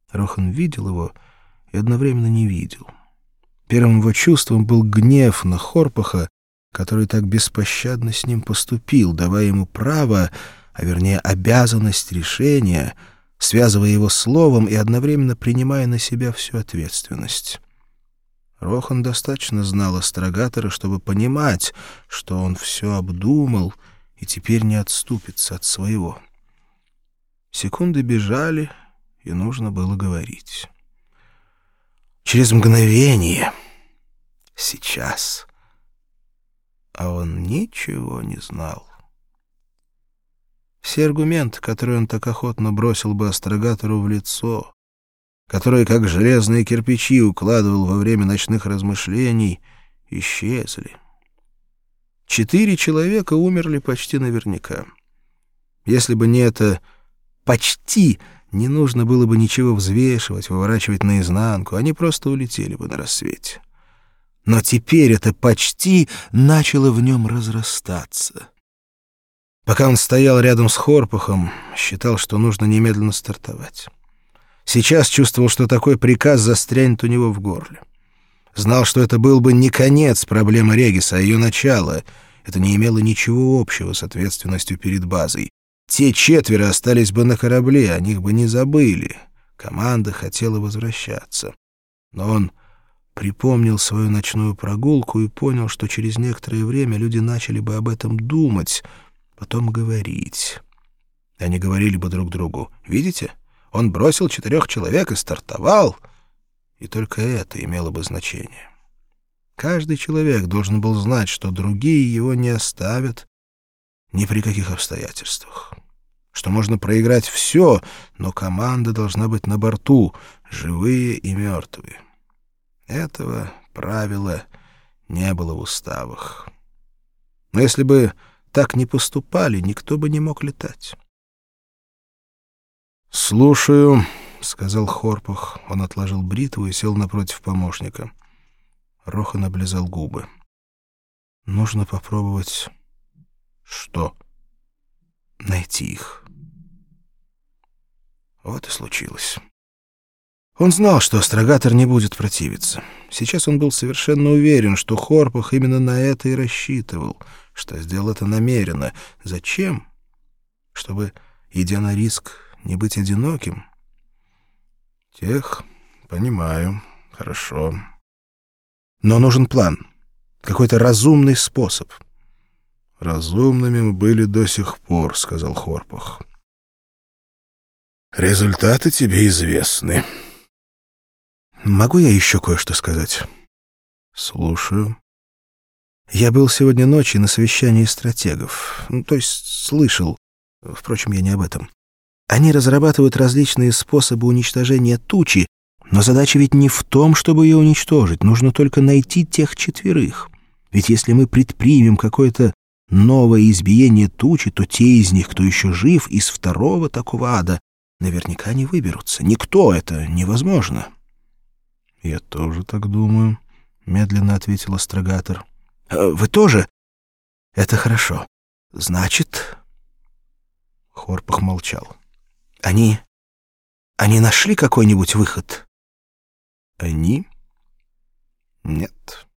Рохан видел его и одновременно не видел. Первым его чувством был гнев на Хорпаха, который так беспощадно с ним поступил, давая ему право, а вернее обязанность решения, связывая его словом и одновременно принимая на себя всю ответственность. Рохан достаточно знал астрогатора, чтобы понимать, что он все обдумал и теперь не отступится от своего. Секунды бежали, и нужно было говорить. Через мгновение, сейчас, а он ничего не знал. Все аргументы, которые он так охотно бросил бы астрогатору в лицо, которые, как железные кирпичи, укладывал во время ночных размышлений, исчезли. 4 человека умерли почти наверняка. Если бы не это «почти», не нужно было бы ничего взвешивать, выворачивать наизнанку, они просто улетели бы на рассвете. Но теперь это «почти» начало в нем разрастаться. Пока он стоял рядом с Хорпахом, считал, что нужно немедленно стартовать. Сейчас чувствовал, что такой приказ застрянет у него в горле. Знал, что это был бы не конец проблемы Региса, а ее начало. Это не имело ничего общего с ответственностью перед базой. Те 4 остались бы на корабле, о них бы не забыли. Команда хотела возвращаться. Но он припомнил свою ночную прогулку и понял, что через некоторое время люди начали бы об этом думать, потом говорить. Они говорили бы друг другу: «Видите? Он бросил 4 человек и стартовал». И только это имело бы значение. Каждый человек должен был знать, что другие его не оставят ни при каких обстоятельствах. Что можно проиграть все, но команда должна быть на борту, живые и мертвые. Этого правила не было в уставах. Но если бы так не поступали, никто бы не мог летать. «Слушаю», — сказал Хорпах. Он отложил бритву и сел напротив помощника. Рохан облизал губы. «Нужно попробовать...» «Что?» «Найти их». Вот и случилось. Он знал, что астрогатор не будет противиться. Сейчас он был совершенно уверен, что Хорпах именно на это и рассчитывал, что сделал это намеренно. Зачем? Чтобы, идя на риск, не быть одиноким? Понимаю. Хорошо. Но нужен план. Какой-то разумный способ. «Разумными мы были до сих пор», — сказал Хорпах. «Результаты тебе известны». «Могу я еще кое-что сказать?» «Слушаю». «Я был сегодня ночью на совещании стратегов. То есть слышал. Впрочем, я не об этом. Они разрабатывают различные способы уничтожения тучи, но задача ведь не в том, чтобы ее уничтожить. Нужно только найти тех 4. Ведь если мы предпримем какое-то новое избиение тучи, то те из них, кто еще жив, из 2-го такого ада, наверняка не выберутся. Никто, это невозможно». «Я тоже так думаю», — медленно ответил астрогатор. «Вы тоже? Это хорошо. Значит...» Хорпах молчал. «Они нашли какой-нибудь выход?» «Они? Нет».